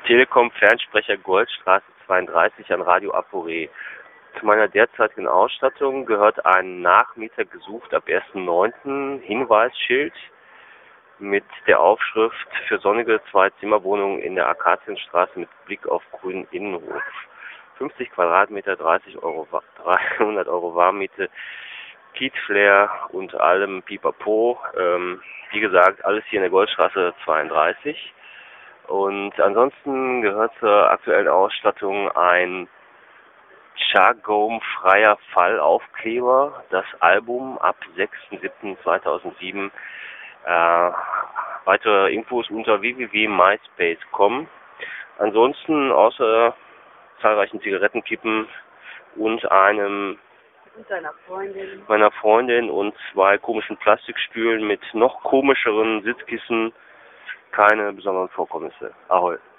Telekom Fernsprecher Goldstraße 32 an Radio Aporé. Zu meiner derzeitigen Ausstattung gehört ein Nachmieter gesucht ab 1.9. Hinweisschild mit der Aufschrift für sonnige Zwei-Zimmer-Wohnungen in der Akazienstraße mit Blick auf grünen Innenhof. 50 Quadratmeter, 300 Euro Warmmiete, Kiezflair und allem Pipapo. Wie gesagt, alles hier in der Goldstraße 32. Und ansonsten gehört zur aktuellen Ausstattung ein Chagome-freier Fallaufkleber, das Album ab 6.7.2007. Weitere Infos unter www.myspace.com. Ansonsten außer zahlreichen Zigarettenkippen und einem meiner Freundin und 2 komischen Plastikstühlen mit noch komischeren Sitzkissen keine besonderen Vorkommnisse. Ahoi.